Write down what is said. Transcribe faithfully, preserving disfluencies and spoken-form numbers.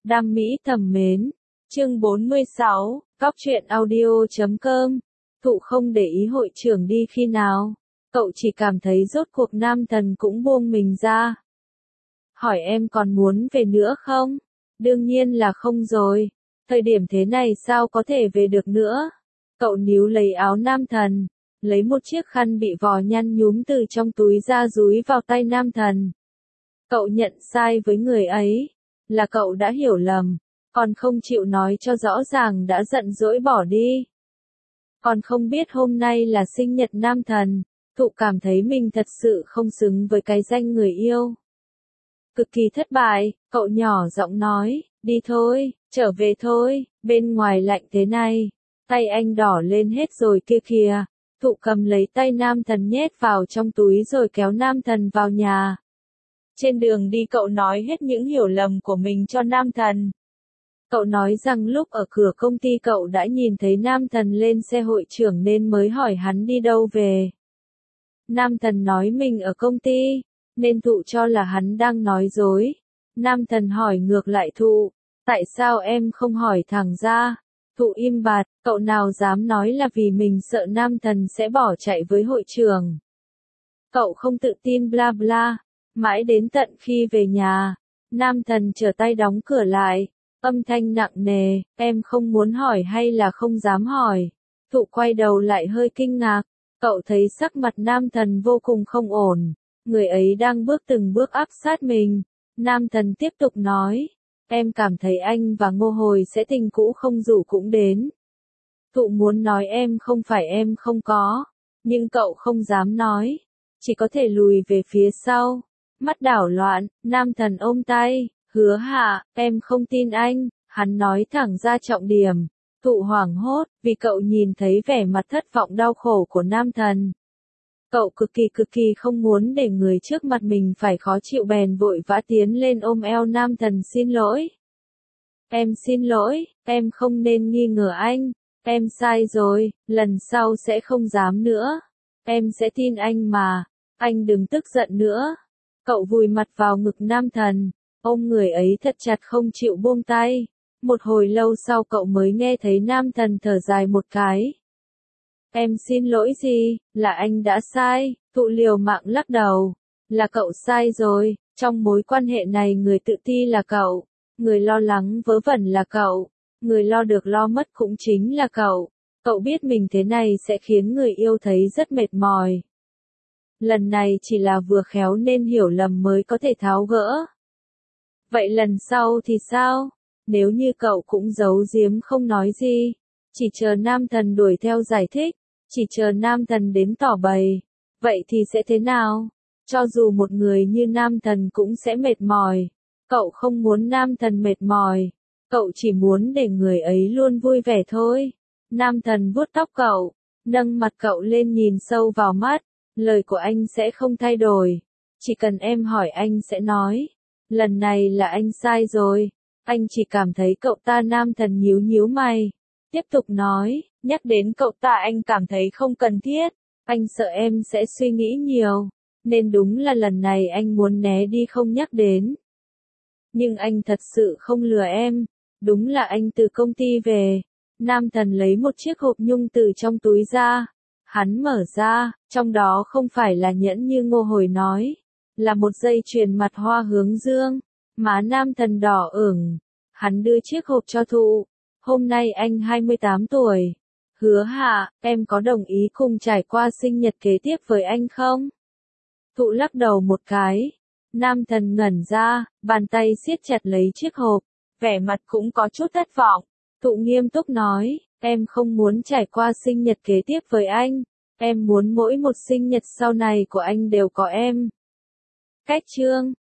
Đam mỹ thầm mến. Chương bốn mươi sáu, Cóc truyện audio chấm com. Thụ không để ý hội trưởng đi khi nào. Cậu chỉ cảm thấy rốt cuộc nam thần cũng buông mình ra. Hỏi em còn muốn về nữa không? Đương nhiên là không rồi. Thời điểm thế này sao có thể về được nữa? Cậu níu lấy áo nam thần, lấy một chiếc khăn bị vò nhăn nhúm từ trong túi ra dúi vào tay nam thần. Cậu nhận sai với người ấy, là cậu đã hiểu lầm, còn không chịu nói cho rõ ràng đã giận dỗi bỏ đi. Còn không biết hôm nay là sinh nhật nam thần, Thụ cảm thấy mình thật sự không xứng với cái danh người yêu. Cực kỳ thất bại, cậu nhỏ giọng nói, đi thôi, trở về thôi, bên ngoài lạnh thế này. Tay anh đỏ lên hết rồi kia kìa. Thụ cầm lấy tay nam thần nhét vào trong túi rồi kéo nam thần vào nhà. Trên đường đi cậu nói hết những hiểu lầm của mình cho nam thần. Cậu nói rằng lúc ở cửa công ty cậu đã nhìn thấy nam thần lên xe hội trưởng nên mới hỏi hắn đi đâu về. Nam thần nói mình ở công ty, nên Thụ cho là hắn đang nói dối. Nam thần hỏi ngược lại Thụ, tại sao em không hỏi thẳng ra? Thụ im bặt, cậu nào dám nói là vì mình sợ nam thần sẽ bỏ chạy với hội trưởng. Cậu không tự tin bla bla, mãi đến tận khi về nhà, nam thần trở tay đóng cửa lại, âm thanh nặng nề, em không muốn hỏi hay là không dám hỏi. Thụ quay đầu lại hơi kinh ngạc, cậu thấy sắc mặt nam thần vô cùng không ổn, người ấy đang bước từng bước áp sát mình. Nam thần tiếp tục nói, em cảm thấy anh và Ngô Hồi sẽ tình cũ không rủ cũng đến. Thụ muốn nói em không phải em không có, nhưng cậu không dám nói, chỉ có thể lùi về phía sau. Mắt đảo loạn, nam thần ôm tay, hứa hạ, em không tin anh, hắn nói thẳng ra trọng điểm. Thụ hoảng hốt, vì cậu nhìn thấy vẻ mặt thất vọng đau khổ của nam thần. Cậu cực kỳ cực kỳ không muốn để người trước mặt mình phải khó chịu bèn vội vã tiến lên ôm eo nam thần xin lỗi. Em xin lỗi, em không nên nghi ngờ anh, em sai rồi, lần sau sẽ không dám nữa. Em sẽ tin anh mà, anh đừng tức giận nữa. Cậu vùi mặt vào ngực nam thần, ôm người ấy thật chặt không chịu buông tay. Một hồi lâu sau cậu mới nghe thấy nam thần thở dài một cái. Em xin lỗi gì, là anh đã sai. Thụ liều mạng lắc đầu. Là cậu sai rồi, trong mối quan hệ này người tự ti là cậu, người lo lắng vớ vẩn là cậu, người lo được lo mất cũng chính là cậu. Cậu biết mình thế này sẽ khiến người yêu thấy rất mệt mỏi. Lần này chỉ là vừa khéo nên hiểu lầm mới có thể tháo gỡ. Vậy lần sau thì sao? Nếu như cậu cũng giấu giếm không nói gì, chỉ chờ nam thần đuổi theo giải thích, chỉ chờ nam thần đến tỏ bày, vậy thì sẽ thế nào? Cho dù một người như nam thần cũng sẽ mệt mỏi. Cậu không muốn nam thần mệt mỏi, cậu chỉ muốn để người ấy luôn vui vẻ thôi. Nam thần vuốt tóc cậu, nâng mặt cậu lên nhìn sâu vào mắt, lời của anh sẽ không thay đổi, chỉ cần em hỏi anh sẽ nói. Lần này là anh sai rồi, anh chỉ cảm thấy cậu ta. Nam thần nhíu nhíu mày, tiếp tục nói, nhắc đến cậu ta anh cảm thấy không cần thiết, anh sợ em sẽ suy nghĩ nhiều, nên đúng là lần này anh muốn né đi không nhắc đến. Nhưng anh thật sự không lừa em, đúng là anh từ công ty về. Nam thần lấy một chiếc hộp nhung từ trong túi ra, hắn mở ra, trong đó không phải là nhẫn như Ngô Hồi nói, là một dây chuyền mặt hoa hướng dương. Má nam thần đỏ ửng, hắn đưa chiếc hộp cho Thụ. Hôm nay anh hai mươi tám tuổi. Hứa hạ, em có đồng ý cùng trải qua sinh nhật kế tiếp với anh không? Thụ lắc đầu một cái. Nam thần ngẩn ra, bàn tay siết chặt lấy chiếc hộp, vẻ mặt cũng có chút thất vọng. Thụ nghiêm túc nói, em không muốn trải qua sinh nhật kế tiếp với anh, em muốn mỗi một sinh nhật sau này của anh đều có em. Cách chương